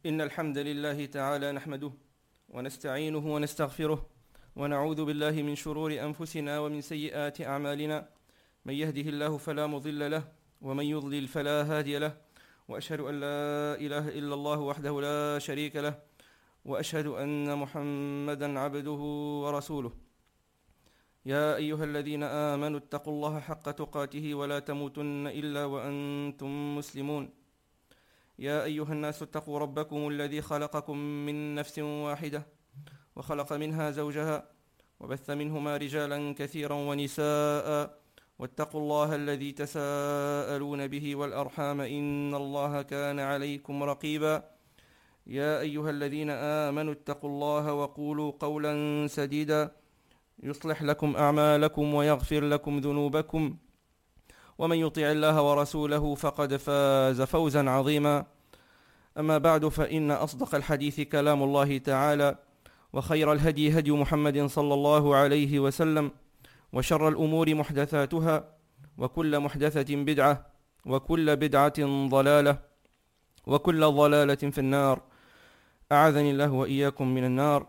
إن الحمد لله تعالى نحمده ونستعينه ونستغفره ونعوذ بالله من شرور أنفسنا ومن سيئات أعمالنا. من يهده الله فلا مضل له ومن يضلل فلا هادي له، وأشهد أن لا إله إلا الله وحده لا شريك له، وأشهد أن محمدا عبده ورسوله. يا أيها الذين آمنوا اتقوا الله حق تقاته ولا تموتن إلا وأنتم مسلمون. يا أيها الناس اتقوا ربكم الذي خلقكم من نفس واحدة وخلق منها زوجها وبث منهما رجالا كثيرا ونساء، واتقوا الله الذي تساءلون به والأرحام إن الله كان عليكم رقيبا. يا أيها الذين آمنوا اتقوا الله وقولوا قولا سديدا يصلح لكم أعمالكم ويغفر لكم ذنوبكم، ومن يطع الله ورسوله فقد فاز فوزا عظيما. أما بعد، فإن أصدق الحديث كلام الله تعالى، وخير الهدي هدي محمد صلى الله عليه وسلم، وشر الأمور محدثاتها، وكل محدثة بدعة، وكل بدعة ضلالة، وكل ضلالة في النار. أعاذني الله وإياكم من النار.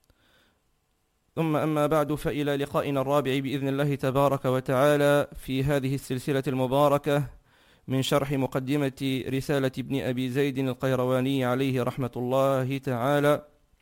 ثم أما بعد، فإلى لقائنا الرابع بإذن الله تبارك وتعالى في هذه السلسلة المباركة من شرح مقدمة رسالة ابن أبي زيد القيرواني عليه رحمة الله تعالى.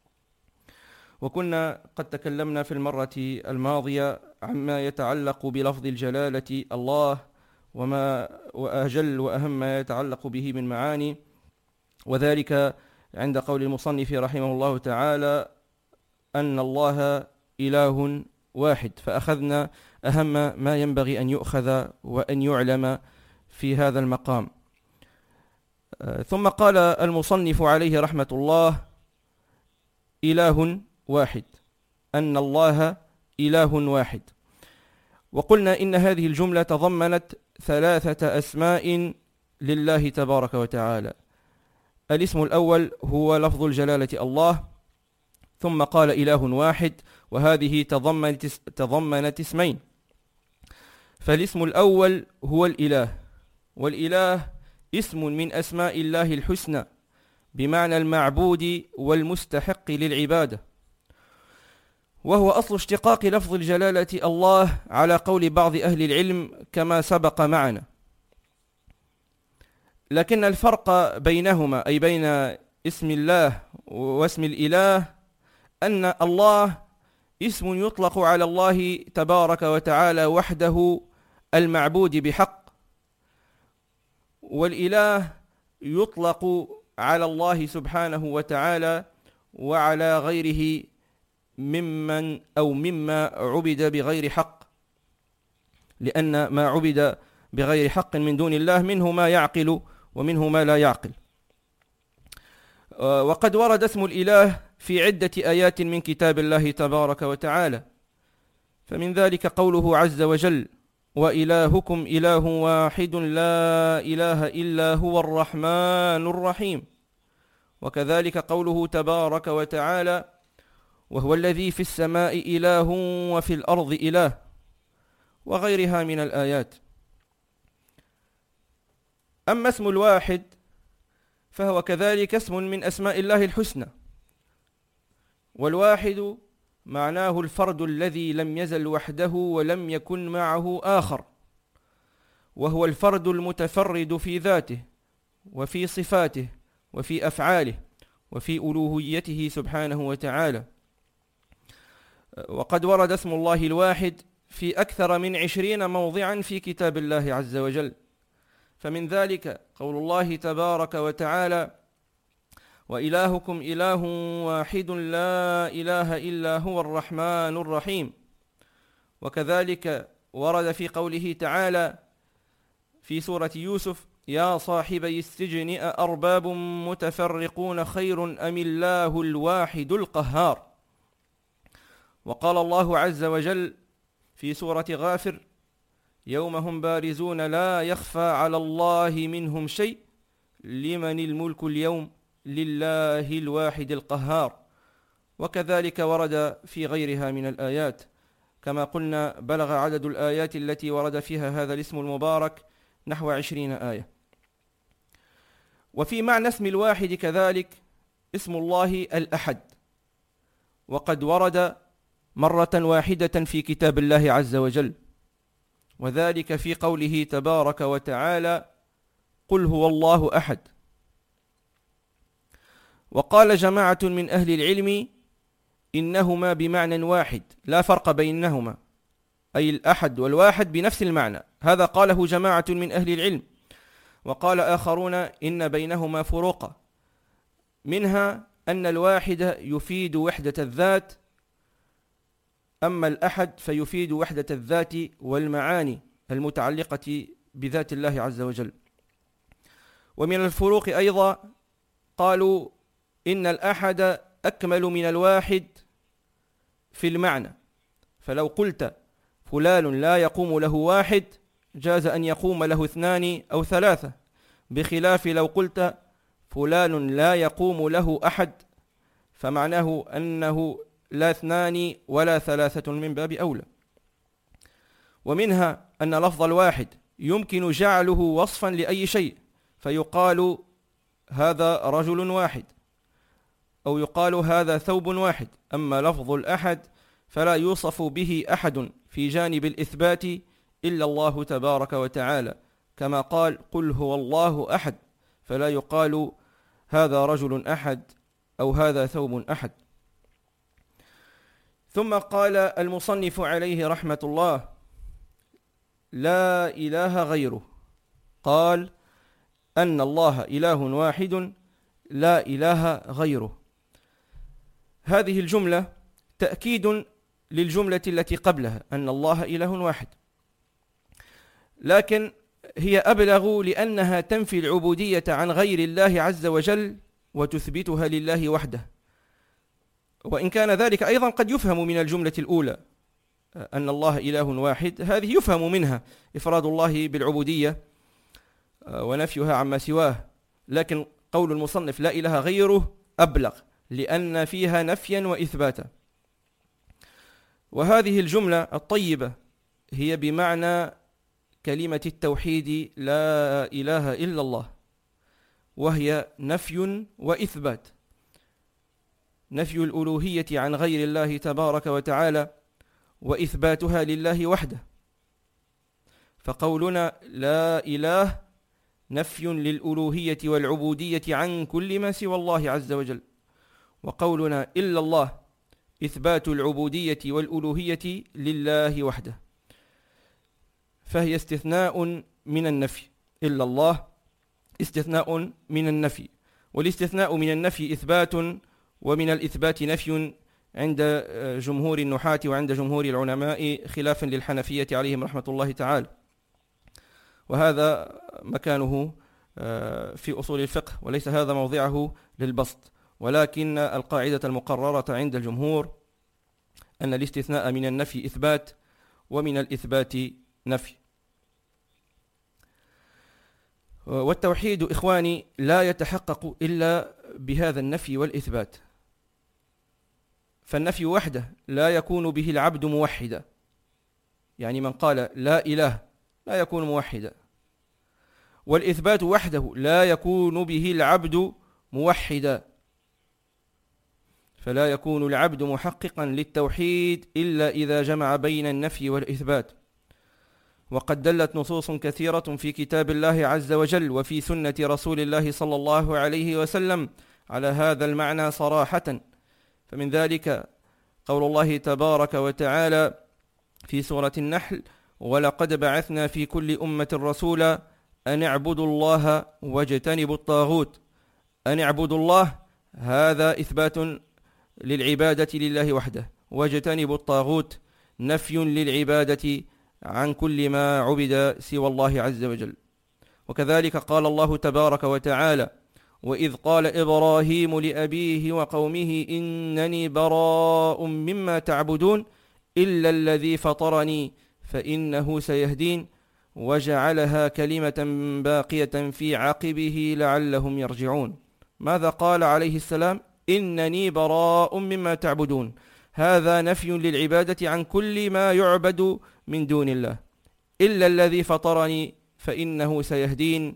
وكنا قد تكلمنا في المرة الماضية عما يتعلق بلفظ الجلالة الله، وما وأجل وأهم ما يتعلق به من معاني، وذلك عند قول المصنف رحمه الله تعالى أن الله إله واحد. فأخذنا أهم ما ينبغي أن يؤخذ وأن يعلم في هذا المقام. ثم قال المصنف عليه رحمة الله: إله واحد، أن الله إله واحد. وقلنا إن هذه الجملة تضمنت 3 أسماء لله تبارك وتعالى. الاسم الأول هو لفظ الجلالة الله، ثم قال إله واحد، وهذه تضمنت اسمين. فالاسم الأول هو الإله، والإله اسم من أسماء الله الحسنى بمعنى المعبود والمستحق للعبادة، وهو أصل اشتقاق لفظ الجلالة الله على قول بعض أهل العلم كما سبق معنا. لكن الفرق بينهما، أي بين اسم الله واسم الإله، أن الله اسم يطلق على الله تبارك وتعالى وحده المعبود بحق، والإله يطلق على الله سبحانه وتعالى وعلى غيره مما عبد بغير حق، لأن ما عبد بغير حق من دون الله منه ما يعقل ومنه ما لا يعقل. وقد ورد اسم الإله في عدة آيات من كتاب الله تبارك وتعالى، فمن ذلك قوله عز وجل: وإلهكم إله واحد لا إله إلا هو الرحمن الرحيم. وكذلك قوله تبارك وتعالى: وهو الذي في السماء إله وفي الأرض إله، وغيرها من الآيات. أما اسم الواحد فهو كذلك اسم من أسماء الله الحسنى، والواحد معناه الفرد الذي لم يزل وحده ولم يكن معه آخر، وهو الفرد المتفرد في ذاته وفي صفاته وفي أفعاله وفي ألوهيته سبحانه وتعالى. وقد ورد اسم الله الواحد في أكثر من 20 موضعا في كتاب الله عز وجل، فمن ذلك قول الله تبارك وتعالى: وإلهكم إله واحد لا إله إلا هو الرحمن الرحيم. وكذلك ورد في قوله تعالى في سورة يوسف: يا صاحبي السجن أأرباب متفرقون خير أم الله الواحد القهار. وقال الله عز وجل في سورة غافر: يوم هم بارزون لا يخفى على الله منهم شيء لمن الملك اليوم لله الواحد القهار. وكذلك ورد في غيرها من الآيات. كما قلنا بلغ عدد الآيات التي ورد فيها هذا الاسم المبارك نحو 20 آية. وفي معنى اسم الواحد كذلك اسم الله الأحد، وقد ورد مرة واحدة في كتاب الله عز وجل، وذلك في قوله تبارك وتعالى: قل هو الله أحد. وقال جماعة من أهل العلم إنهما بمعنى واحد لا فرق بينهما، أي الأحد والواحد بنفس المعنى، هذا قاله جماعة من أهل العلم. وقال آخرون إن بينهما فروقا، منها أن الواحد يفيد وحدة الذات، أما الأحد فيفيد وحدة الذات والمعاني المتعلقة بذات الله عز وجل. ومن الفروق أيضا قالوا إن الأحد أكمل من الواحد في المعنى، فلو قلت فلان لا يقوم له واحد جاز أن يقوم له 2 أو 3، بخلاف لو قلت فلان لا يقوم له أحد فمعناه أنه لا 2 ولا 3 من باب أولى. ومنها أن لفظ الواحد يمكن جعله وصفا لأي شيء، فيقال هذا رجل واحد، أو يقال هذا ثوب واحد. أما لفظ الأحد فلا يوصف به أحد في جانب الإثبات إلا الله تبارك وتعالى، كما قال: قل هو الله أحد، فلا يقال هذا رجل أحد أو هذا ثوب أحد. ثم قال المصنف عليه رحمة الله: لا إله غيره. قال أن الله إله واحد لا إله غيره. هذه الجملة تأكيد للجملة التي قبلها أن الله إله واحد، لكن هي أبلغ لأنها تنفي العبودية عن غير الله عز وجل وتثبتها لله وحده. وإن كان ذلك أيضا قد يفهم من الجملة الأولى أن الله إله واحد، هذه يفهم منها إفراد الله بالعبودية ونفيها عما سواه، لكن قول المصنف لا إله غيره أبلغ لأن فيها نفيا وإثباتا. وهذه الجملة الطيبة هي بمعنى كلمة التوحيد لا إله إلا الله، وهي نفي وإثبات، نفي الألوهية عن غير الله تبارك وتعالى وإثباتها لله وحده. فقولنا لا إله نفي للألوهية والعبودية عن كل ما سوى الله عز وجل، وقولنا إلا الله إثبات العبودية والألوهية لله وحده، فهي استثناء من النفي. إلا الله استثناء من النفي، والاستثناء من النفي إثبات، ومن الإثبات نفي عند جمهور النحاة وعند جمهور العلماء، خلافا للحنفية عليهم رحمة الله تعالى، وهذا مكانه في أصول الفقه وليس هذا موضعه للبسط. ولكن القاعدة المقررة عند الجمهور أن الاستثناء من النفي إثبات، ومن الإثبات نفي. والتوحيد إخواني لا يتحقق إلا بهذا النفي والإثبات، فالنفي وحده لا يكون به العبد موحدا، يعني من قال لا إله لا يكون موحدا، والإثبات وحده لا يكون به العبد موحدا، فلا يكون العبد محققا للتوحيد إلا إذا جمع بين النفي والإثبات. وقد دلت نصوص كثيرة في كتاب الله عز وجل وفي سنة رسول الله صلى الله عليه وسلم على هذا المعنى صراحة، فمن ذلك قول الله تبارك وتعالى في سورة النحل: ولقد بعثنا في كل أمة رسولا أن اعبدوا الله واجتنبوا الطاغوت. أن اعبدوا الله هذا إثبات للعبادة لله وحده، واجتنبوا الطاغوت نفي للعبادة عن كل ما عبد سوى الله عز وجل. وكذلك قال الله تبارك وتعالى: وإذ قال إبراهيم لأبيه وقومه إنني براء مما تعبدون إلا الذي فطرني فإنه سيهدين وجعلها كلمة باقية في عقبه لعلهم يرجعون. ماذا قال عليه السلام؟ إنني براء مما تعبدون، هذا نفي للعبادة عن كل ما يعبد من دون الله. إلا الذي فطرني فإنه سيهدين،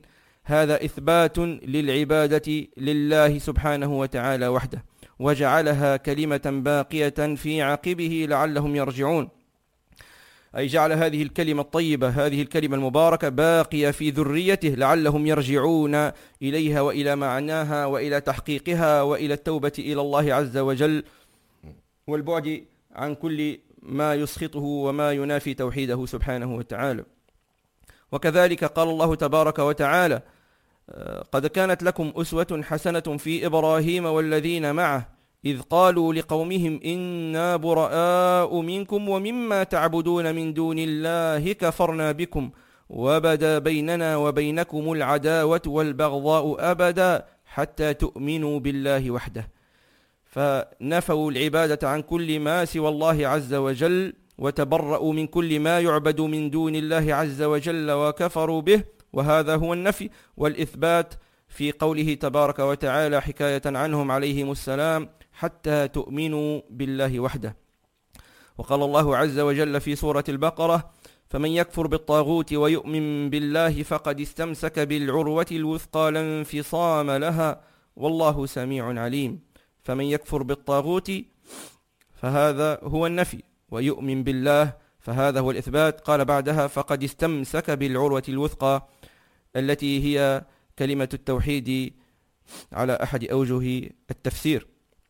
هذا إثبات للعبادة لله سبحانه وتعالى وحده، وجعلها كلمة باقية في عقبه لعلهم يرجعون، أي جعل هذه الكلمة الطيبة، هذه الكلمة المباركة باقية في ذريته لعلهم يرجعون إليها وإلى معناها وإلى تحقيقها وإلى التوبة إلى الله عز وجل والبعد عن كل ما يسخطه وما ينافي توحيده سبحانه وتعالى. وكذلك قال الله تبارك وتعالى: قد كانت لكم أسوة حسنة في إبراهيم والذين معه إذ قالوا لقومهم إنا براء منكم ومما تعبدون من دون الله كفرنا بكم وبدا بيننا وبينكم العداوة والبغضاء أبدا حتى تؤمنوا بالله وحده. فنفوا العبادة عن كل ما سوى الله عز وجل، وتبرأوا من كل ما يعبد من دون الله عز وجل وكفروا به، وهذا هو النفي. والإثبات في قوله تبارك وتعالى حكاية عنهم عليهم السلام: حتى تؤمنوا بالله وحده. وقال الله عز وجل في سورة البقرة: فمن يكفر بالطاغوت ويؤمن بالله فقد استمسك بالعروة الوثقى لا انفصام لها والله سميع عليم. فمن يكفر بالطاغوت فهذا هو النفي، ويؤمن بالله فهذا هو الإثبات. قال بعدها: فقد استمسك بالعروة الوثقى، التي هي كلمة التوحيد على أحد أوجه التفسير.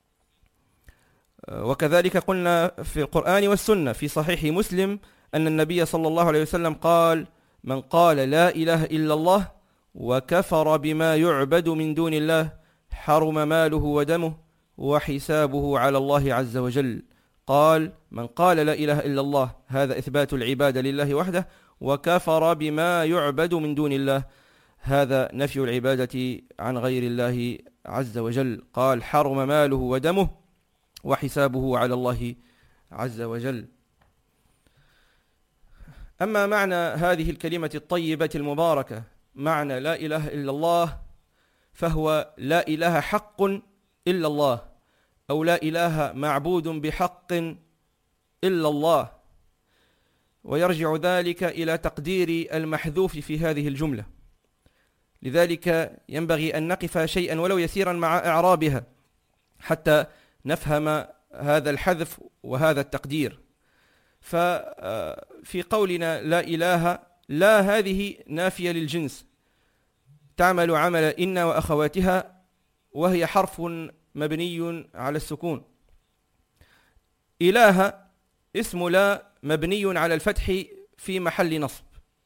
وكذلك قلنا في القرآن والسنة في صحيح مسلم أن النبي صلى الله عليه وسلم قال: من قال لا إله إلا الله وكفر بما يعبد من دون الله حرم ماله ودمه وحسابه على الله عز وجل. قال: من قال لا إله إلا الله، هذا إثبات العبادة لله وحده، وكفر بما يعبد من دون الله، هذا نفي العبادة عن غير الله عز وجل. قال: حرم ماله ودمه وحسابه على الله عز وجل. أما معنى هذه الكلمة الطيبة المباركة، معنى لا إله إلا الله، فهو لا إله حق إلا الله، أو لا إله معبود بحق إلا الله. ويرجع ذلك إلى تقدير المحذوف في هذه الجملة، لذلك ينبغي أن نقف شيئا ولو يسيرا مع إعرابها حتى نفهم هذا الحذف وهذا التقدير. ففي قولنا لا إله، لا هذه نافية للجنس، تعمل عمل إن وأخواتها، وهي حرف مبني على السكون. إله اسم لا مبني على الفتح في محل نصب.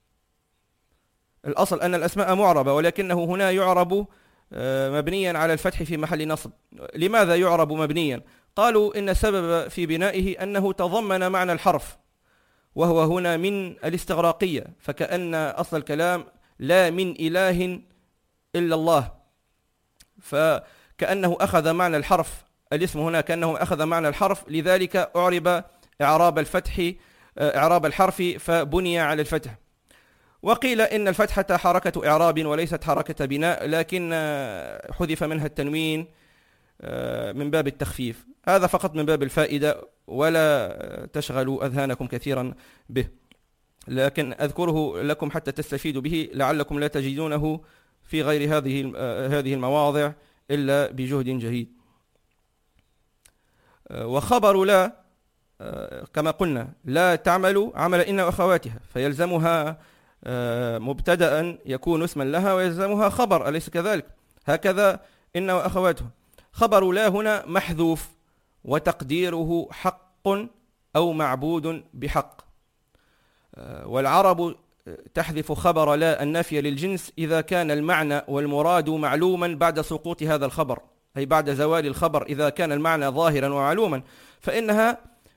الأصل أن الأسماء معربة، ولكنه هنا يعرب مبنيا على الفتح في محل نصب. لماذا يعرب مبنيا؟ قالوا إن السبب في بنائه أنه تضمن معنى الحرف، وهو هنا من الاستغراقية، فكأن أصل الكلام لا من إله إلا الله، فكأنه أخذ معنى الحرف، الاسم هنا كأنه أخذ معنى الحرف، لذلك أعرب إعراب الحرف فبني على الفتح. وقيل إن الفتحة حركة إعراب وليست حركة بناء، لكن حذف منها التنوين من باب التخفيف. هذا فقط من باب الفائدة، ولا تشغلوا أذهانكم كثيرا به، لكن أذكره لكم حتى تستفيدوا به، لعلكم لا تجدونه في غير هذه المواضع إلا بجهد جهيد. وخبر لا كما قلنا لا تعمل عمل إن وأخواتها، فيلزمها مبتدأ يكون اسما لها، ويلزمها خبر، أليس كذلك؟ هكذا إن وأخواتها. خبر لا هنا محذوف، وتقديره حق أو معبود بحق. والعرب تحذف خبر لا النافية للجنس إذا كان المعنى والمراد معلوما بعد سقوط هذا الخبر، أي بعد زوال الخبر. إذا كان المعنى ظاهرا ومعلوما فإنها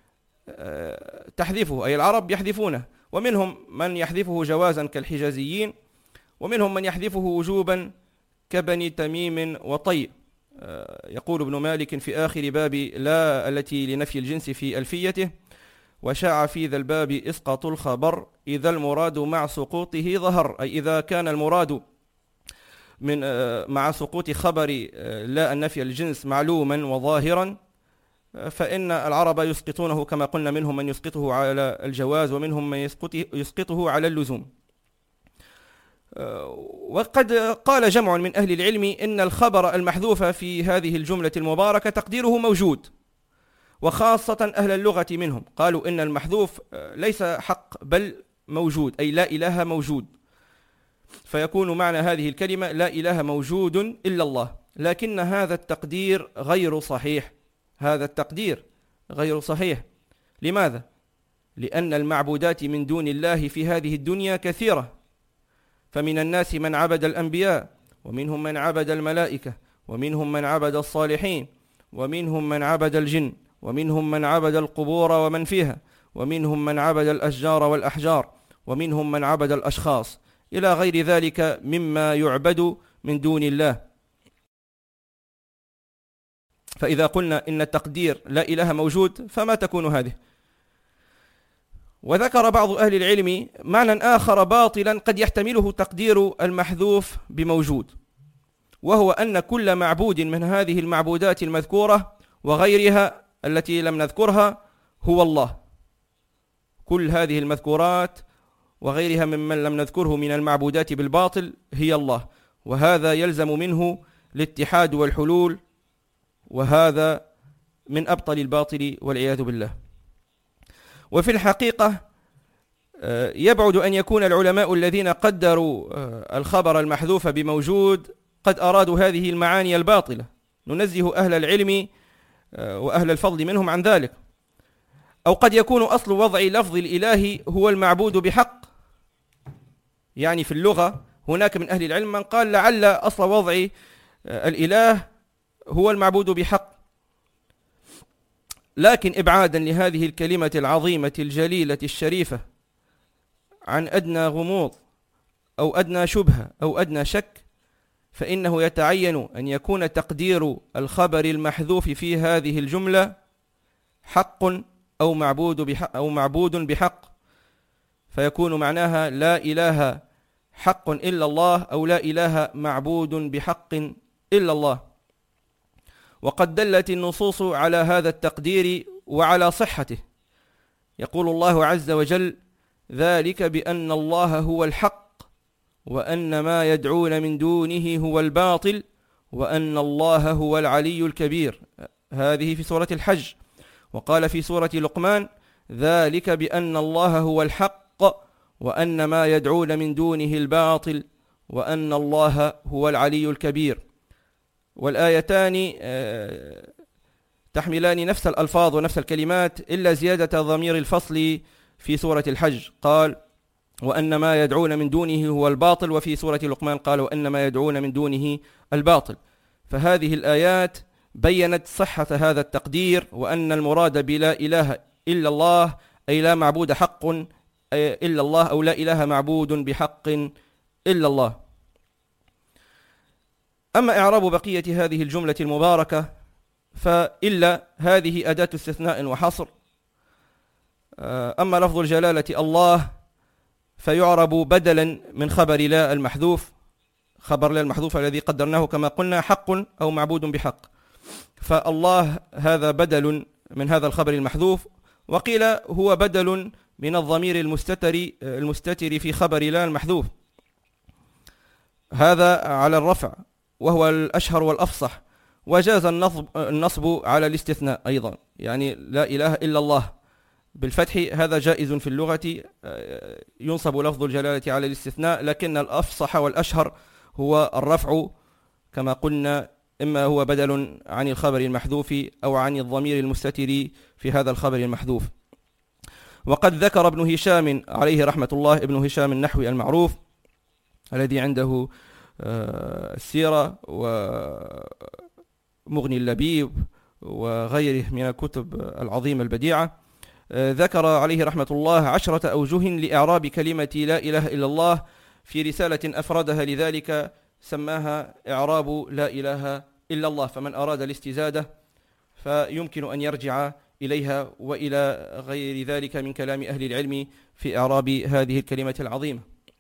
تحذفه، أي العرب يحذفونه. ومنهم من يحذفه جوازا كالحجازيين، ومنهم من يحذفه وجوبا كبني تميم وطي. يقول ابن مالك في آخر باب لا التي لنفي الجنس في ألفيته: وشاع في ذا الباب إسقاط الخبر إذا المراد مع سقوطه ظهر، أي إذا كان المراد من مع سقوط خبر لا النفي الجنس معلوما وظاهرا، فإن العرب يسقطونه كما قلنا، منهم من يسقطه على الجواز ومنهم من يسقطه على اللزوم. وقد قال جمع من أهل العلم إن الخبر المحذوف في هذه الجملة المباركة تقديره موجود، وخاصة أهل اللغة منهم قالوا إن المحذوف ليس حق بل موجود، أي لا إله موجود، فيكون معنى هذه الكلمة لا إله موجود إلا الله. لكن هذا التقدير غير صحيح، هذا التقدير غير صحيح. لماذا؟ لأن المعبودات من دون الله في هذه الدنيا كثيرة، فمن الناس من عبد الأنبياء، ومنهم من عبد الملائكة، ومنهم من عبد الصالحين، ومنهم من عبد الجن، ومنهم من عبد القبور ومن فيها، ومنهم من عبد الأشجار والأحجار، ومنهم من عبد الأشخاص، إلى غير ذلك مما يعبد من دون الله. فإذا قلنا إن التقدير لا إله موجود فما تكون هذه؟ وذكر بعض أهل العلم معنى آخر باطلا قد يحتمله تقدير المحذوف بموجود، وهو أن كل معبود من هذه المعبودات المذكورة وغيرها التي لم نذكرها هو الله. كل هذه المذكورات وغيرها ممن لم نذكره من المعبودات بالباطل هي الله، وهذا يلزم منه الاتحاد والحلول، وهذا من أبطل الباطل والعياذ بالله. وفي الحقيقة يبعد أن يكون العلماء الذين قدروا الخبر المحذوف بموجود قد أرادوا هذه المعاني الباطلة، ننزه أهل العلم وأهل الفضل منهم عن ذلك. أو قد يكون أصل وضع لفظ الإله هو المعبود بحق، يعني في اللغة هناك من أهل العلم من قال لعل أصل وضع الإله هو المعبود بحق، لكن إبعادا لهذه الكلمة العظيمة الجليلة الشريفة عن أدنى غموض أو أدنى شبهة أو أدنى شك، فإنه يتعين أن يكون تقدير الخبر المحذوف في هذه الجملة حق أو معبود بحق، فيكون معناها لا إله حق إلا الله، أو لا إله معبود بحق إلا الله. وقد دلت النصوص على هذا التقدير وعلى صحته. يقول الله عز وجل: ذلك بأن الله هو الحق، وأن ما يدعون من دونه هو الباطل، وأن الله هو العلي الكبير. هذه في سورة الحج. وقال في سورة لقمان: ذلك بأن الله هو الحق، وأن ما يدعون من دونه الباطل، وأن الله هو العلي الكبير. والآيتان تحملان نفس الألفاظ ونفس الكلمات إلا زيادة ضمير الفصل في سورة الحج، قال: وأن ما يدعون من دونه هو الباطل، وفي سورة لقمان قال: وأن ما يدعون من دونه الباطل. فهذه الآيات بيّنت صحة هذا التقدير، وأن المراد بلا إله إلا الله أي لا معبود حق إلا الله، أو لا إله معبود بحق إلا الله. أما إعراب بقية هذه الجملة المباركة فإلا هذه أداة استثناء وحصر. أما لفظ الجلالة الله فيعرب بدلا من خبر لا المحذوف، خبر لا المحذوف الذي قدرناه كما قلنا حق أو معبود بحق، فالله هذا بدل من هذا الخبر المحذوف، وقيل هو بدل من الضمير المستتر في خبر لا المحذوف، هذا على الرفع وهو الأشهر والأفصح. وجاز النصب على الاستثناء أيضا، يعني لا إله إلا الله بالفتح هذا جائز في اللغة، ينصب لفظ الجلالة على الاستثناء، لكن الأفصح والأشهر هو الرفع كما قلنا، إما هو بدل عن الخبر المحذوف أو عن الضمير المستتر في هذا الخبر المحذوف. وقد ذكر ابن هشام عليه رحمة الله، ابن هشام النحوي المعروف الذي عنده السيرة ومغني اللبيب وغيره من الكتب العظيمة البديعة، ذكر عليه رحمة الله 10 أوجه لإعراب كلمة لا إله إلا الله في رسالة أفردها لذلك سماها إعراب لا إله إلا الله، فمن أراد الاستزادة فيمكن أن يرجع إليها وإلى غير ذلك من كلام أهل العلم في إعراب هذه الكلمة العظيمة.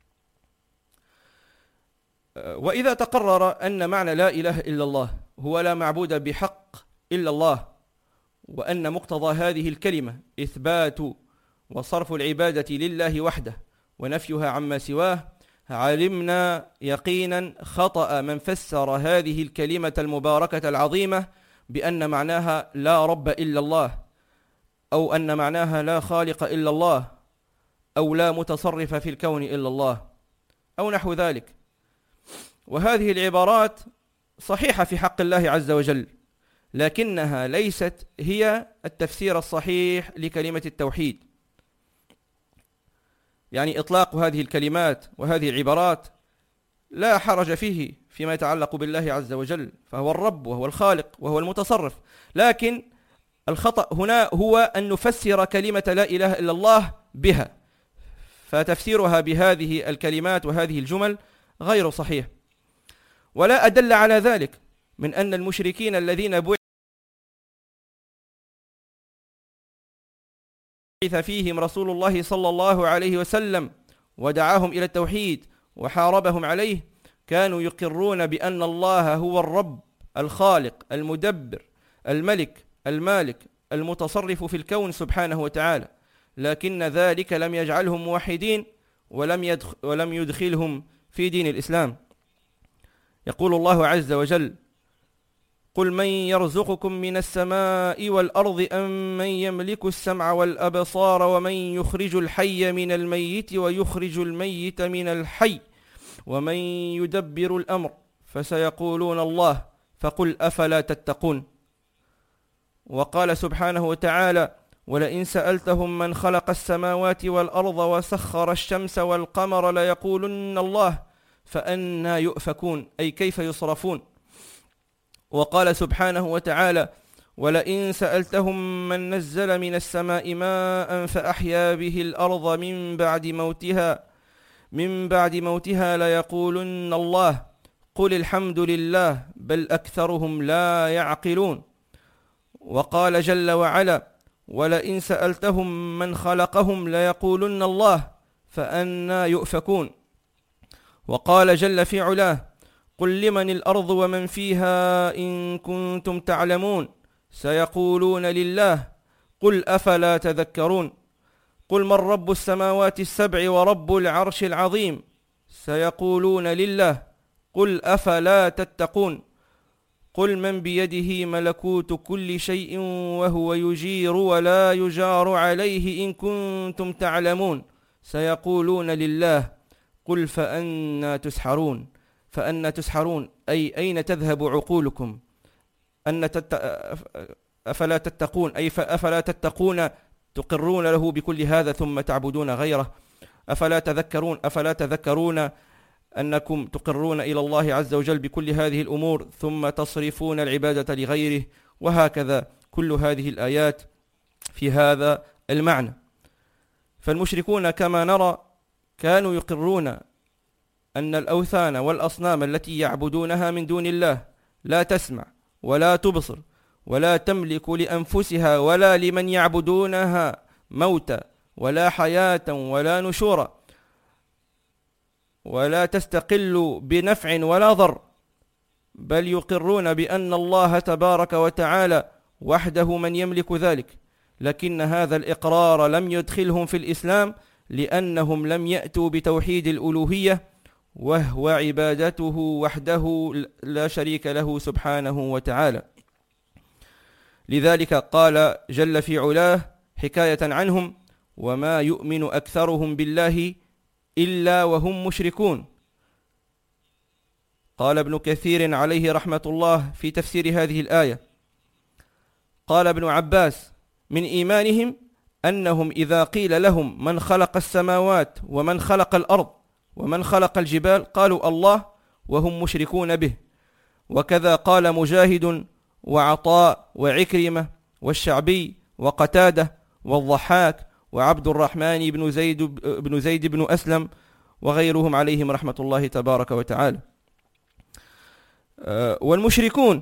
وإذا تقرر أن معنى لا إله إلا الله هو لا معبود بحق إلا الله، وأن مقتضى هذه الكلمة إثبات وصرف العبادة لله وحده ونفيها عما سواه، علمنا يقينا خطأ من فسر هذه الكلمة المباركة العظيمة بأن معناها لا رب إلا الله، أو أن معناها لا خالق إلا الله، أو لا متصرف في الكون إلا الله، أو نحو ذلك. وهذه العبارات صحيحة في حق الله عز وجل، لكنها ليست هي التفسير الصحيح لكلمة التوحيد. يعني إطلاق هذه الكلمات وهذه العبارات لا حرج فيه فيما يتعلق بالله عز وجل، فهو الرب وهو الخالق وهو المتصرف. لكن الخطأ هنا هو أن نفسر كلمة لا إله إلا الله بها، فتفسيرها بهذه الكلمات وهذه الجمل غير صحيح. ولا أدل على ذلك من أن المشركين الذين بعث فيهم رسول الله صلى الله عليه وسلم ودعاهم إلى التوحيد وحاربهم عليه كانوا يقرون بأن الله هو الرب الخالق المدبر الملك المالك المتصرف في الكون سبحانه وتعالى، لكن ذلك لم يجعلهم موحدين ولم يدخلهم في دين الإسلام. يقول الله عز وجل: قل من يرزقكم من السماء والأرض أم من يملك السمع والأبصار ومن يخرج الحي من الميت ويخرج الميت من الحي ومن يدبر الأمر فسيقولون الله فقل أفلا تتقون. وقال سبحانه وتعالى: ولئن سألتهم من خلق السماوات والأرض وسخر الشمس والقمر ليقولن الله فأنى يؤفكون، أي كيف يصرفون. وقال سبحانه وتعالى: ولئن سألتهم من نزل من السماء ماء فأحيا به الأرض من بعد موتها ليقولن الله قل الحمد لله بل أكثرهم لا يعقلون. وقال جل وعلا: ولئن سألتهم من خلقهم ليقولن الله فأنى يؤفكون. وقال جل في علاه: قل لمن الأرض ومن فيها إن كنتم تعلمون سيقولون لله قل أفلا تذكرون. قل من رب السماوات السبع ورب العرش العظيم سيقولون لله قل أفلا تتقون. قل من بيده ملكوت كل شيء وهو يجير ولا يجار عليه إن كنتم تعلمون سيقولون لله قل فأنى تسحرون أي أين تذهب عقولكم؟ أفلا تتقون أي أفلا تتقون تقرون له بكل هذا ثم تعبدون غيره؟ أفلا تذكرون أنكم تقرون إلى الله عز وجل بكل هذه الأمور ثم تصرفون العبادة لغيره؟ وهكذا كل هذه الآيات في هذا المعنى. فالمشركون كما نرى كانوا يقرون أن الأوثان والأصنام التي يعبدونها من دون الله لا تسمع ولا تبصر ولا تملك لأنفسها ولا لمن يعبدونها موتا ولا حياة ولا نشورا، ولا تستقل بنفع ولا ضر، بل يقرون بأن الله تبارك وتعالى وحده من يملك ذلك. لكن هذا الإقرار لم يدخلهم في الإسلام لأنهم لم يأتوا بتوحيد الألوهية وهو عبادته وحده لا شريك له سبحانه وتعالى. لذلك قال جل في علاه حكاية عنهم: وما يؤمن أكثرهم بالله إلا وهم مشركون. قال ابن كثير عليه رحمة الله في تفسير هذه الآية: قال ابن عباس: من إيمانهم أنهم إذا قيل لهم من خلق السماوات ومن خلق الأرض ومن خلق الجبال قالوا الله وهم مشركون به. وكذا قال مجاهد وعطاء وعكرمة والشعبي وقتادة والضحاك وعبد الرحمن بن زيد بن أسلم وغيرهم عليهم رحمة الله تبارك وتعالى. والمشركون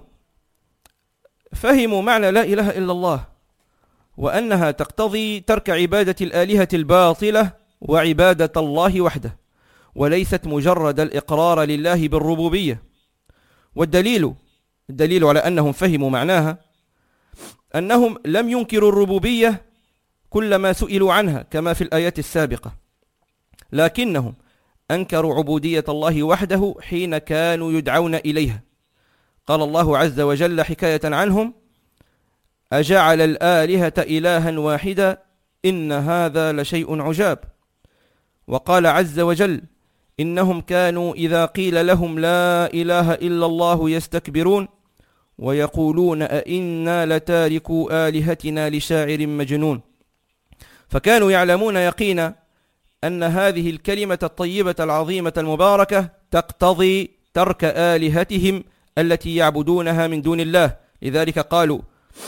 فهموا معنى لا إله إلا الله وأنها تقتضي ترك عبادة الآلهة الباطلة وعبادة الله وحده، وليست مجرد الإقرار لله بالربوبية. والدليل على أنهم فهموا معناها أنهم لم ينكروا الربوبية كلما سئلوا عنها كما في الآيات السابقة، لكنهم أنكروا عبودية الله وحده حين كانوا يدعون إليها. قال الله عز وجل حكاية عنهم: أجعل الآلهة إلها واحدا إن هذا لشيء عجاب. وقال عز وجل: إنهم كانوا إذا قيل لهم لا إله إلا الله يستكبرون ويقولون أئنا لتاركوا آلهتنا لشاعر مجنون. فكانوا يعلمون يقينا أن هذه الكلمة الطيبة العظيمة المباركة تقتضي ترك آلهتهم التي يعبدونها من دون الله. لذلك قالوا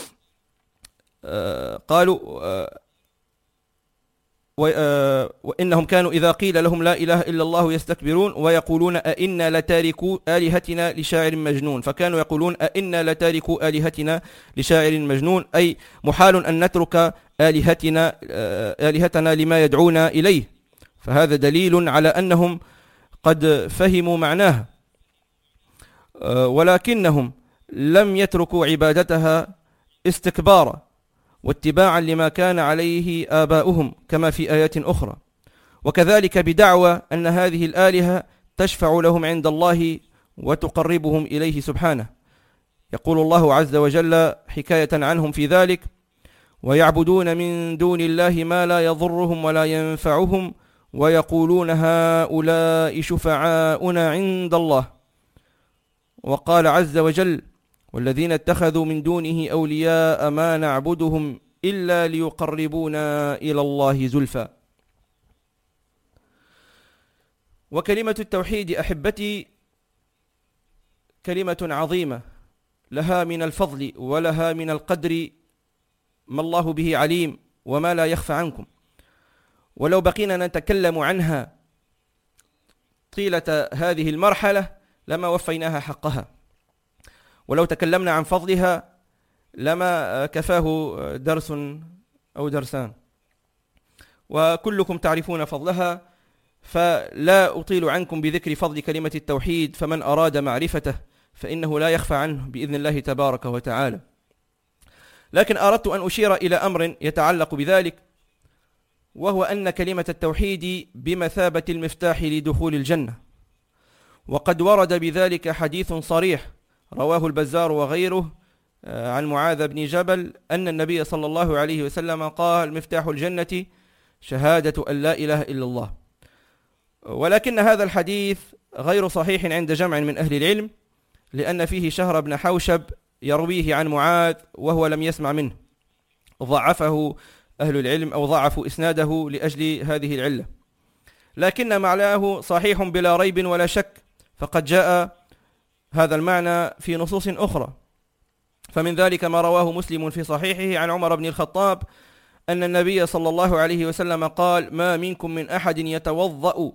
وإنهم كانوا إذا قيل لهم لا إله إلا الله يستكبرون ويقولون أئنا لتاركوا آلهتنا لشاعر مجنون. فكانوا يقولون أئنا لتاركوا آلهتنا لشاعر مجنون، أي محال أن نترك آلهتنا لما يدعون إليه. فهذا دليل على أنهم قد فهموا معناها، ولكنهم لم يتركوا عبادتها استكبارا واتباعا لما كان عليه آباؤهم كما في آيات أخرى، وكذلك بدعوى أن هذه الآلهة تشفع لهم عند الله وتقربهم إليه سبحانه. يقول الله عز وجل حكاية عنهم في ذلك: ويعبدون من دون الله ما لا يضرهم ولا ينفعهم ويقولون هؤلاء شفعاؤنا عند الله. وقال عز وجل: والذين اتخذوا من دونه أولياء ما نعبدهم إلا ليقربونا إلى الله زلفى. وكلمة التوحيد أحبتي كلمة عظيمة، لها من الفضل ولها من القدر ما الله به عليم وما لا يخفى عنكم. ولو بقينا نتكلم عنها طيلة هذه المرحلة لما وفيناها حقها، ولو تكلمنا عن فضلها لما كفاه درس أو درسان، وكلكم تعرفون فضلها، فلا أطيل عنكم بذكر فضل كلمة التوحيد. فمن أراد معرفته فإنه لا يخفى عنه بإذن الله تبارك وتعالى. لكن أردت أن أشير إلى أمر يتعلق بذلك، وهو أن كلمة التوحيد بمثابة المفتاح لدخول الجنة. وقد ورد بذلك حديث صريح رواه البزار وغيره عن معاذ بن جبل أن النبي صلى الله عليه وسلم قال: مفتاح الجنة شهادة أن لا إله إلا الله. ولكن هذا الحديث غير صحيح عند جمع من أهل العلم، لأن فيه شهر بن حوشب يرويه عن معاذ وهو لم يسمع منه، ضعفه أهل العلم أو ضعفوا إسناده لأجل هذه العلة. لكن معناه صحيح بلا ريب ولا شك، فقد جاء هذا المعنى في نصوص أخرى. فمن ذلك ما رواه مسلم في صحيحه عن عمر بن الخطاب أن النبي صلى الله عليه وسلم قال: ما منكم من أحد يتوضأ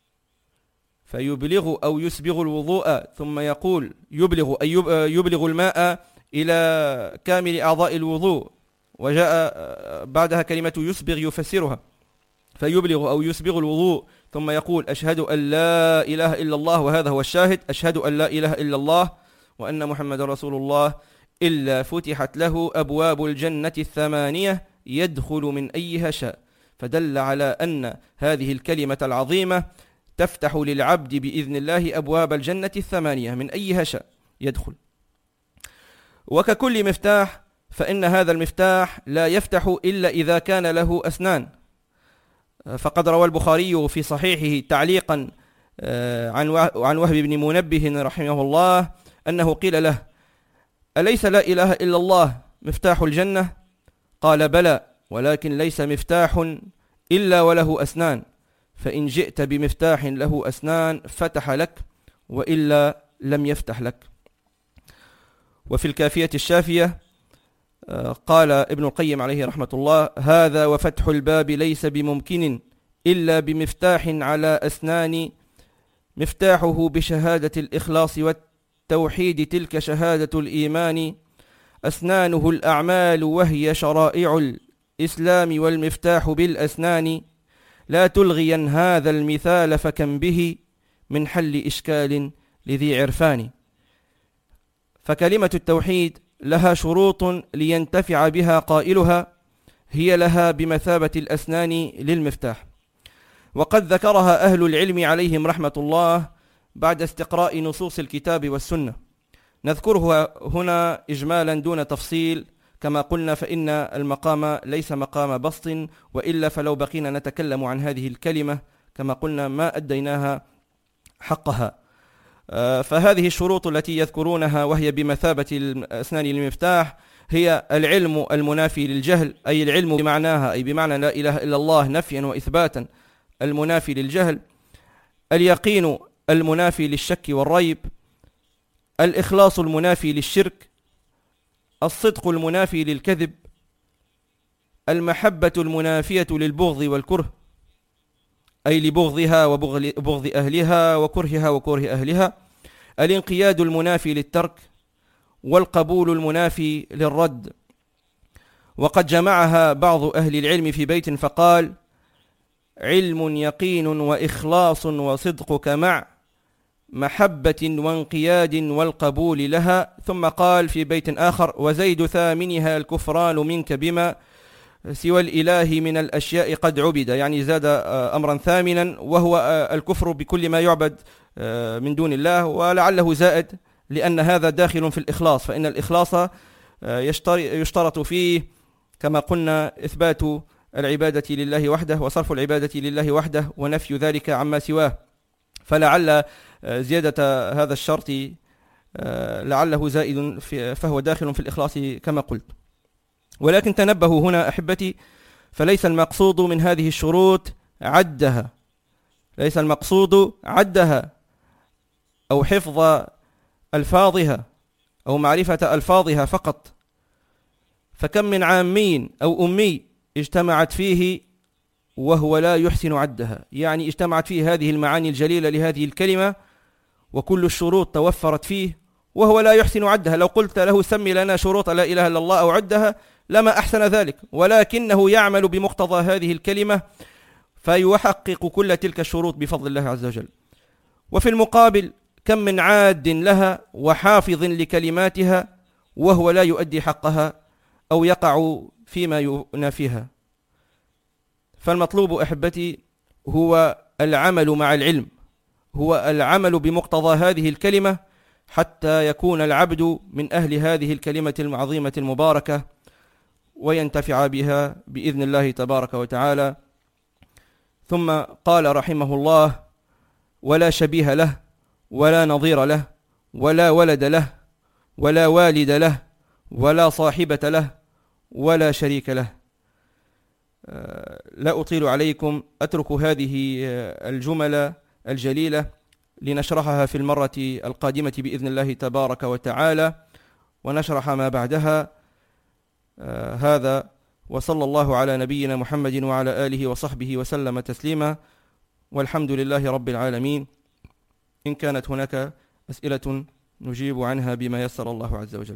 فيبلغ أو يسبغ الوضوء ثم يقول يبلغ أي يبلغ الماء إلى كامل أعضاء الوضوء، وجاء بعدها كلمة يسبغ يفسرها، فيبلغ أو يسبغ الوضوء ثم يقول: أشهد أن لا إله إلا الله، وهذا هو الشاهد، أشهد أن لا إله إلا الله وأن محمد رسول الله، إلا فتحت له أبواب الجنة الثمانية يدخل من أيها شاء. فدل على أن هذه الكلمة العظيمة تفتح للعبد بإذن الله أبواب الجنة الثمانية من أيها شاء يدخل. وككل مفتاح فإن هذا المفتاح لا يفتح إلا إذا كان له أسنان. فقد روى البخاري في صحيحه تعليقا عن وهب بن منبه رحمه الله أنه قيل له: أليس لا إله إلا الله مفتاح الجنة؟ قال: بلى، ولكن ليس مفتاح إلا وله أسنان، فإن جئت بمفتاح له أسنان فتح لك، وإلا لم يفتح لك. وفي الكافية الشافية قال ابن القيم عليه رحمة الله: هذا وفتح الباب ليس بممكن إلا بمفتاح على أسنان، مفتاحه بشهادة الإخلاص والتوحيد، تلك شهادة الإيمان، أسنانه الأعمال وهي شرائع الإسلام، والمفتاح بالأسنان، لا تلغين هذا المثال فكم به من حل إشكال لذي عرفان. فكلمة التوحيد لها شروط لينتفع بها قائلها، هي لها بمثابة الأسنان للمفتاح. وقد ذكرها أهل العلم عليهم رحمة الله بعد استقراء نصوص الكتاب والسنة. نذكرها هنا إجمالا دون تفصيل. كما قلنا فإن المقام ليس مقام بسط، وإلا فلو بقينا نتكلم عن هذه الكلمة كما قلنا ما أديناها حقها. فهذه الشروط التي يذكرونها وهي بمثابة الأسنان المفتاح هي العلم المنافي للجهل، أي العلم بمعناها، أي بمعنى لا إله إلا الله نفيا وإثباتا المنافي للجهل، اليقين المنافي للشك والريب، الإخلاص المنافي للشرك، الصدق المنافي للكذب، المحبة المنافية للبغض والكره، أي لبغضها وبغض أهلها وكرهها وكره أهلها، الانقياد المنافي للترك، والقبول المنافي للرد. وقد جمعها بعض أهل العلم في بيت فقال: علم يقين وإخلاص وصدقك مع محبة وانقياد والقبول لها. ثم قال في بيت آخر: وزيد ثامنها الكفران منك بما سوى الإله من الأشياء قد عبد، يعني زاد أمرا ثامنا وهو الكفر بكل ما يعبد من دون الله، ولعله زائد لأن هذا داخل في الإخلاص، فإن الإخلاص يشترط فيه كما قلنا إثبات العبادة لله وحده وصرف العبادة لله وحده ونفي ذلك عما سواه، فلعل زيادة هذا الشرط لعله زائد فهو داخل في الإخلاص كما قلت. ولكن تنبهوا هنا أحبتي، فليس المقصود من هذه الشروط عدها، ليس المقصود عدها أو حفظ ألفاظها أو معرفة ألفاظها فقط، فكم من عامي أو أمي اجتمعت فيه وهو لا يحسن عدها، يعني اجتمعت فيه هذه المعاني الجليلة لهذه الكلمة وكل الشروط توفرت فيه وهو لا يحسن عدها. لو قلت له سمي لنا شروط لا إله إلا الله أو عدها لما أحسن ذلك، ولكنه يعمل بمقتضى هذه الكلمة فيحقق كل تلك الشروط بفضل الله عز وجل. وفي المقابل كم من عاد لها وحافظ لكلماتها وهو لا يؤدي حقها أو يقع فيما ينافيها. فالمطلوب أحبتي هو العمل مع العلم، هو العمل بمقتضى هذه الكلمة حتى يكون العبد من أهل هذه الكلمة العظيمة المباركة وينتفع بها بإذن الله تبارك وتعالى. ثم قال رحمه الله: ولا شبيه له ولا نظير له ولا ولد له ولا والد له ولا صاحبة له ولا شريك له. لا أطيل عليكم، أترك هذه الجمل الجليلة لنشرحها في المرة القادمة بإذن الله تبارك وتعالى ونشرح ما بعدها. هذا وصلى الله على نبينا محمد وعلى آله وصحبه وسلم تسليما، والحمد لله رب العالمين. إن كانت هناك أسئلة نجيب عنها بما يسر الله عز وجل.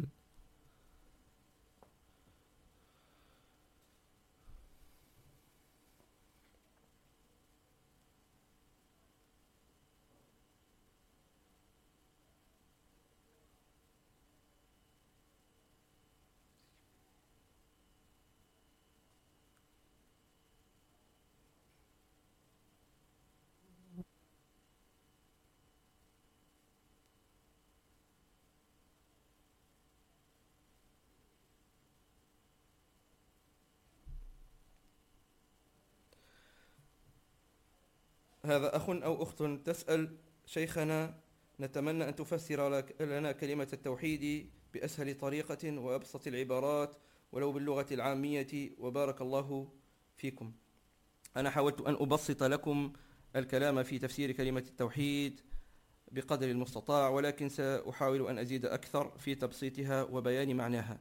هذا أخ أو أخت تسأل: شيخنا، نتمنى أن تفسر لنا كلمة التوحيد بأسهل طريقة وأبسط العبارات ولو باللغة العامية، وبارك الله فيكم. أنا حاولت أن أبسط لكم الكلام في تفسير كلمة التوحيد بقدر المستطاع، ولكن سأحاول أن أزيد أكثر في تبسيطها وبيان معناها.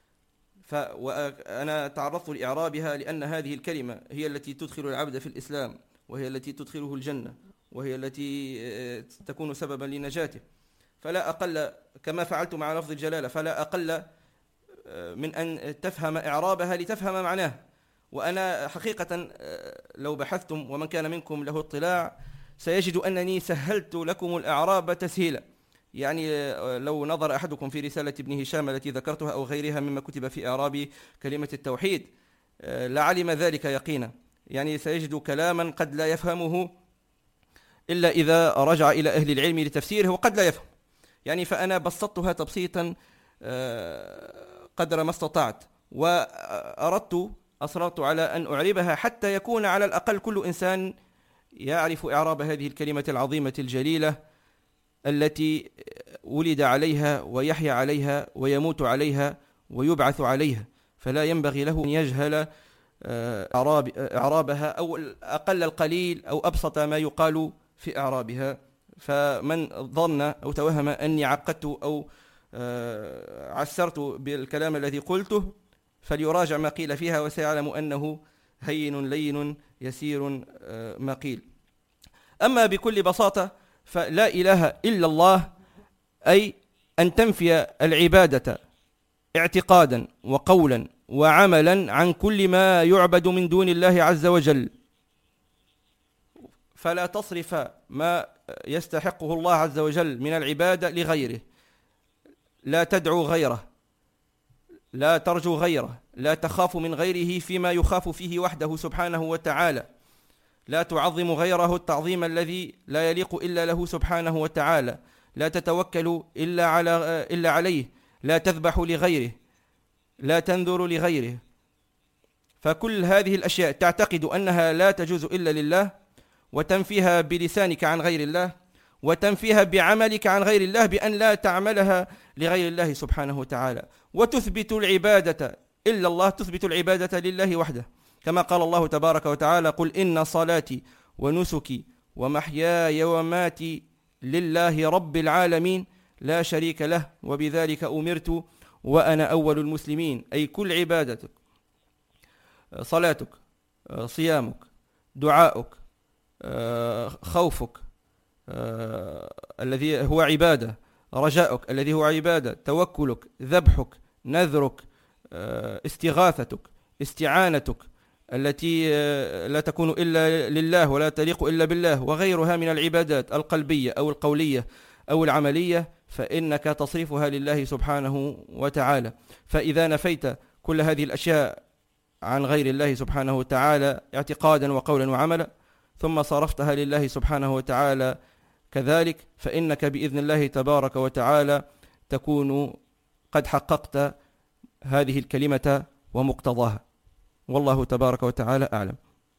وأنا تعرضت لإعرابها لأن هذه الكلمة هي التي تدخل العبد في الإسلام، وهي التي تدخله الجنة، وهي التي تكون سببا لنجاته، فلا أقل كما فعلت مع لفظ الجلالة، فلا أقل من أن تفهم إعرابها لتفهم معناه. وأنا حقيقة لو بحثتم ومن كان منكم له اطلاع سيجد أنني سهلت لكم الإعراب تسهيلا. يعني لو نظر أحدكم في رسالة ابن هشام التي ذكرتها أو غيرها مما كتب في إعراب كلمة التوحيد لعلم ذلك يقينا. يعني سيجد كلاما قد لا يفهمه إلا إذا رجع إلى أهل العلم لتفسيره، وقد لا يفهم. يعني فأنا بسطتها تبسيطا قدر ما استطعت، أصررت على أن أعربها حتى يكون على الأقل كل إنسان يعرف إعراب هذه الكلمة العظيمة الجليلة التي ولد عليها ويحيا عليها ويموت عليها ويبعث عليها، فلا ينبغي له أن يجهل إعرابها أو أقل القليل أو أبسط ما يقال في إعرابها. فمن ظن أو توهم أني عقدت أو عسرت بالكلام الذي قلته فليراجع ما قيل فيها وسيعلم أنه هين لين يسير ما قيل. أما بكل بساطة فلا إله إلا الله أي أن تنفي العبادة اعتقادا وقولا وعملا عن كل ما يعبد من دون الله عز وجل، فلا تصرف ما يستحقه الله عز وجل من العبادة لغيره، لا تدعو غيره، لا ترجو غيره، لا تخاف من غيره فيما يخاف فيه وحده سبحانه وتعالى، لا تعظم غيره التعظيم الذي لا يليق إلا له سبحانه وتعالى، لا تتوكل إلا عليه، لا تذبح لغيره، لا تنذر لغيره. فكل هذه الأشياء تعتقد أنها لا تجوز إلا لله، وتنفيها بلسانك عن غير الله، وتنفيها بعملك عن غير الله بأن لا تعملها لغير الله سبحانه وتعالى، وتثبت العبادة إلا الله، تثبت العبادة لله وحده، كما قال الله تبارك وتعالى: قل إن صلاتي ونسكي ومحياي وماتي لله رب العالمين لا شريك له وبذلك أمرت وأنا أول المسلمين. أي كل عبادتك، صلاتك، صيامك، دعاؤك، خوفك الذي هو عبادة، رجاؤك الذي هو عبادة، توكلك، ذبحك، نذرك، استغاثتك، استعانتك التي لا تكون إلا لله ولا تليق إلا بالله، وغيرها من العبادات القلبية أو القولية أو العملية، فإنك تصرفها لله سبحانه وتعالى. فإذا نفيت كل هذه الأشياء عن غير الله سبحانه وتعالى اعتقادا وقولا وعملا، ثم صرفتها لله سبحانه وتعالى كذلك، فإنك بإذن الله تبارك وتعالى تكون قد حققت هذه الكلمة ومقتضاها، والله تبارك وتعالى أعلم.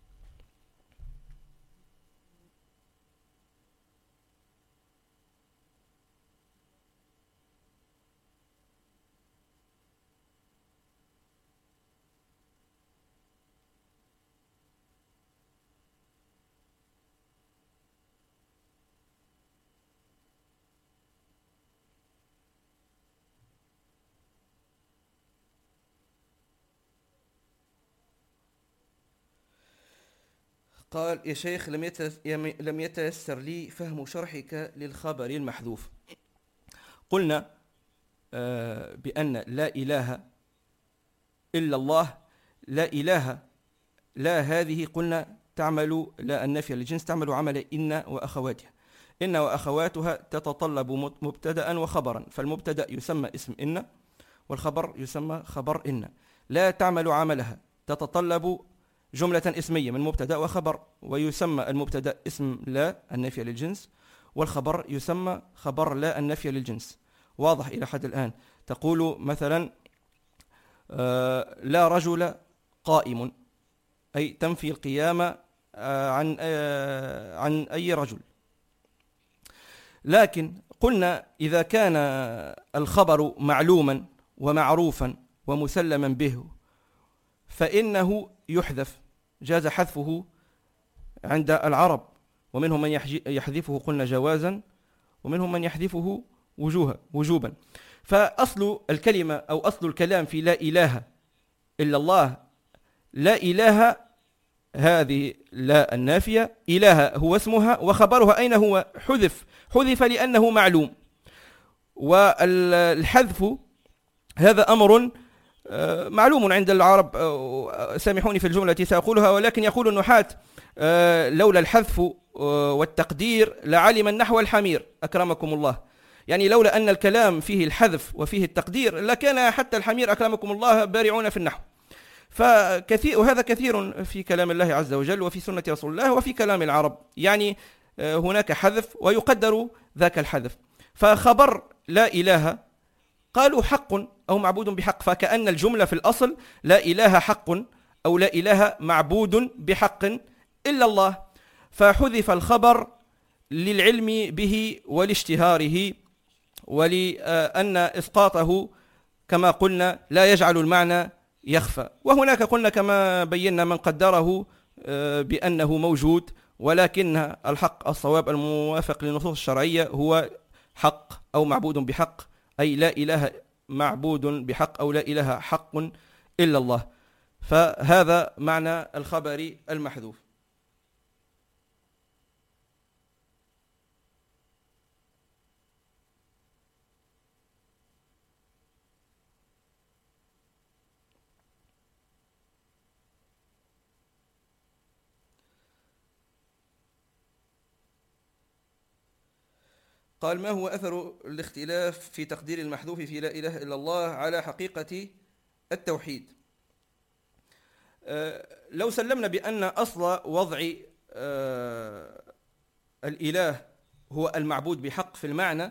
قال: يا شيخ، لم يتيسر لي فهم شرحك للخبر المحذوف. قلنا بأن لا إله إلا الله، لا إله، لا هذه قلنا تعمل، لا النفي للجنس، تعمل عمل إن وأخواتها. إن وأخواتها تتطلب مبتدأ وخبرا، فالمبتدأ يسمى اسم إن، والخبر يسمى خبر إن. لا تعمل عملها، تتطلب جملة اسمية من مبتدأ وخبر، ويسمى المبتدأ اسم لا النفي للجنس، والخبر يسمى خبر لا النفي للجنس. واضح إلى حد الآن؟ تقول مثلا لا رجل قائم، أي تنفي القيام عن أي رجل. لكن قلنا إذا كان الخبر معلوما ومعروفا ومسلما به فإنه يحذف، جاز حذفه عند العرب، ومنهم من يحذفه قلنا جوازا، ومنهم من يحذفه وجوبا. فأصل الكلمة أو أصل الكلام في لا إله إلا الله، لا إله هذه لا النافية، إله هو اسمها، وخبرها أين هو؟ حذف لأنه معلوم. والحذف هذا أمر معلوم عند العرب، سامحوني في الجملة سأقولها، ولكن يقول النحاة لولا الحذف والتقدير لعلم النحو الحمير، أكرمكم الله. يعني لولا أن الكلام فيه الحذف وفيه التقدير لكان حتى الحمير أكرمكم الله بارعون في النحو. فكثير، وهذا كثير في كلام الله عز وجل وفي سنة رسول الله وفي كلام العرب، يعني هناك حذف ويقدر ذاك الحذف. فخبر لا إله قالوا حق أو معبود بحق، فكأن الجملة في الأصل لا إله حق أو لا إله معبود بحق إلا الله، فحذف الخبر للعلم به ولاشتهاره ولأن إسقاطه كما قلنا لا يجعل المعنى يخفى. وهناك قلنا كما بينا من قدره بأنه موجود، ولكن الحق الصواب الموافق للنصوص الشرعية هو حق أو معبود بحق، أي لا إله معبود بحق أو لا إله حق إلا الله. فهذا معنى الخبر المحذوف. قال: ما هو أثر الاختلاف في تقدير المحذوف في لا إله إلا الله على حقيقة التوحيد؟ لو سلمنا بأن أصل وضع الإله هو المعبود بحق في المعنى،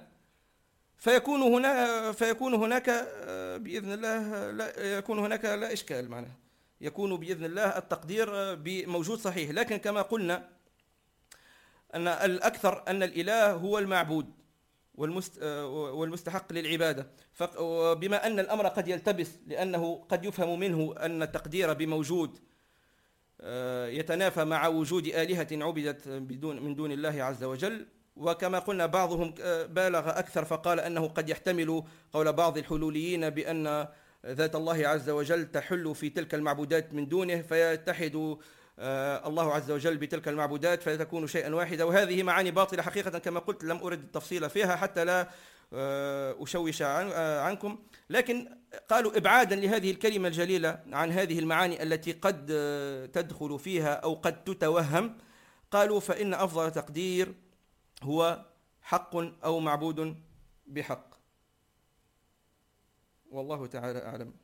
فيكون هناك بإذن الله يكون هناك لا إشكال، معناه يكون بإذن الله التقدير بموجود صحيح. لكن كما قلنا أن الأكثر أن الإله هو المعبود والمستحق للعبادة، بما أن الأمر قد يلتبس، لأنه قد يفهم منه أن التقدير بموجود يتنافى مع وجود آلهة عبدت من دون الله عز وجل. وكما قلنا بعضهم بالغ أكثر فقال أنه قد يحتمل قول بعض الحلوليين بأن ذات الله عز وجل تحل في تلك المعبودات من دونه، فيتحد الله عز وجل بتلك المعبودات فتكون شيئا واحدا. وهذه معاني باطلة حقيقة، كما قلت لم أرد التفصيل فيها حتى لا أشوش عنكم. لكن قالوا إبعادا لهذه الكلمة الجليلة عن هذه المعاني التي قد تدخل فيها أو قد تتوهم، قالوا فإن أفضل تقدير هو حق أو معبود بحق، والله تعالى أعلم.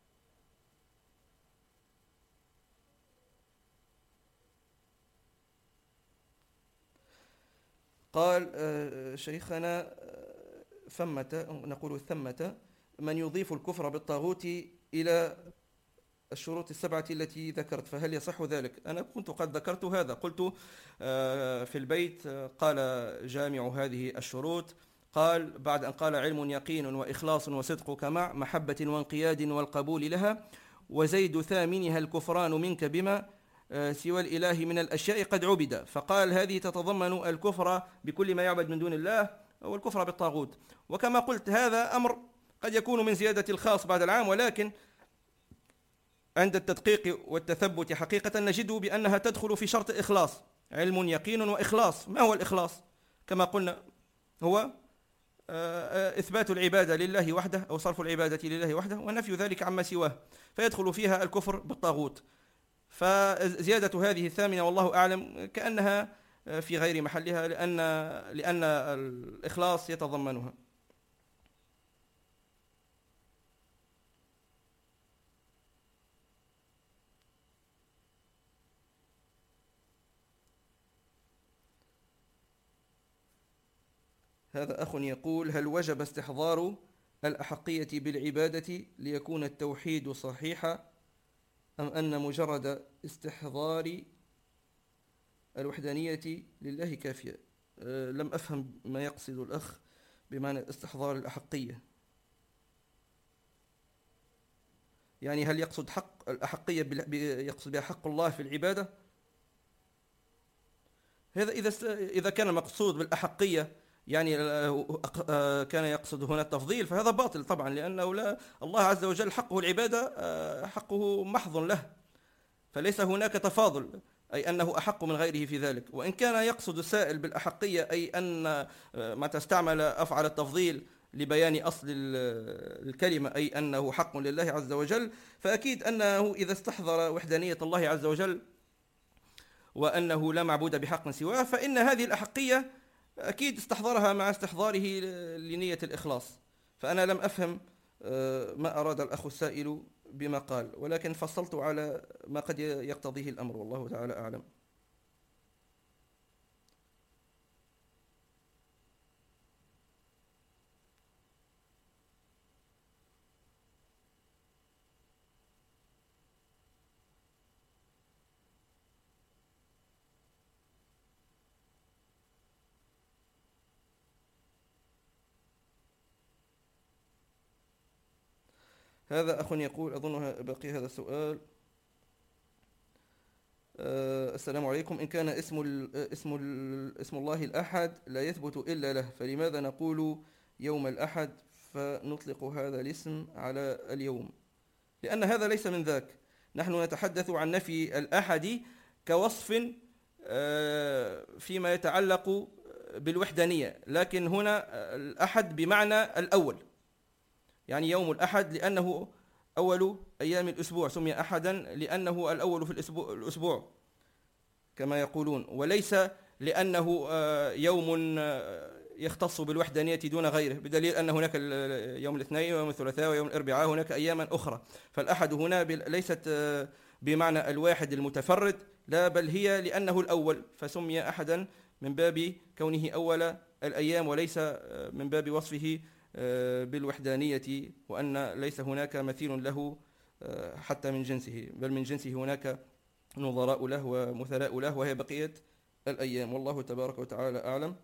قال شيخنا: نقول ثمة من يضيف الكفر بالطاغوت إلى الشروط السبعة التي ذكرت، فهل يصح ذلك؟ أنا كنت قد ذكرت هذا، قلت في البيت قال جامع هذه الشروط، قال بعد أن قال علم يقين وإخلاص وصدق كمع محبة وانقياد والقبول لها، وزيد ثامنها الكفران منك بما سوى الإله من الأشياء قد عبد. فقال هذه تتضمن الكفر بكل ما يعبد من دون الله والكفر بالطاغوت. وكما قلت هذا أمر قد يكون من زيادة الخاص بعد العام، ولكن عند التدقيق والتثبت حقيقة نجده بأنها تدخل في شرط إخلاص، علم يقين وإخلاص. ما هو الإخلاص؟ كما قلنا هو إثبات العبادة لله وحده أو صرف العبادة لله وحده ونفي ذلك عما سواه، فيدخل فيها الكفر بالطاغوت. فزيادة هذه الثامنة والله أعلم كأنها في غير محلها، لأن الإخلاص يتضمنها. هذا أخ يقول: هل وجب استحضار الأحقية بالعبادة ليكون التوحيد صحيحا، أم أن مجرد استحضار الوحدانية لله كافية؟ لم أفهم ما يقصد الأخ بمعنى استحضار الأحقية. يعني هل يقصد حق الأحقية يقصد بها حق الله في العبادة؟ هذا إذا كان مقصود بالأحقية يعني كان يقصد هنا التفضيل، فهذا باطل طبعا، لأنه لا، الله عز وجل حقه العبادة حقه محض له، فليس هناك تفاضل أي أنه أحق من غيره في ذلك. وإن كان يقصد السائل بالأحقية أي أن ما تستعمل أفعل التفضيل لبيان أصل الكلمة أي أنه حق لله عز وجل، فأكيد أنه إذا استحضر وحدانية الله عز وجل وأنه لا معبود بحق سواه، فإن هذه الأحقية أكيد استحضرها مع استحضاره لنية الإخلاص. فأنا لم أفهم ما أراد الأخ السائل بما قال، ولكن فصلت على ما قد يقتضيه الأمر، والله تعالى أعلم. هذا أخ يقول، أظن باقي هذا السؤال. السلام عليكم، إن كان اسم الله الأحد لا يثبت إلا له، فلماذا نقول يوم الأحد فنطلق هذا الاسم على اليوم؟ لأن هذا ليس من ذاك. نحن نتحدث عن نفي الأحد كوصف فيما يتعلق بالوحدانية، لكن هنا الأحد بمعنى الأول، يعني يوم الأحد لأنه أول أيام الأسبوع، سمي أحدا لأنه الأول في الأسبوع كما يقولون، وليس لأنه يوم يختص بالوحدانية دون غيره، بدليل أن هناك يوم الاثنين ويوم الثلاثاء ويوم الأربعاء، هناك أياما أخرى. فالأحد هنا ليست بمعنى الواحد المتفرد، لا، بل هي لأنه الأول فسمي أحدا من باب كونه أول الأيام، وليس من باب وصفه بالوحدانية، وأن ليس هناك مثيل له حتى من جنسه، بل من جنسه هناك نظراء له ومثلاء له، وهي بقية الأيام. والله تبارك وتعالى أعلم.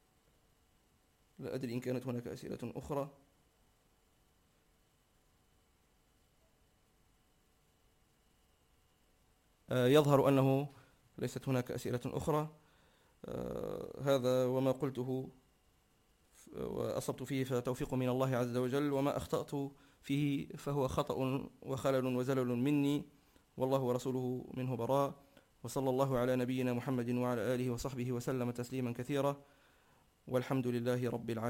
لا أدري إن كانت هناك أسئلة أخرى. يظهر أنه ليست هناك أسئلة أخرى. هذا وما قلته وأصبت فيه فتوفيق من الله عز وجل، وما أخطأت فيه فهو خطأ وخلل وزلل مني، والله ورسوله منه براء. وصلى الله على نبينا محمد وعلى آله وصحبه وسلم تسليما كثيرا، والحمد لله رب العالمين.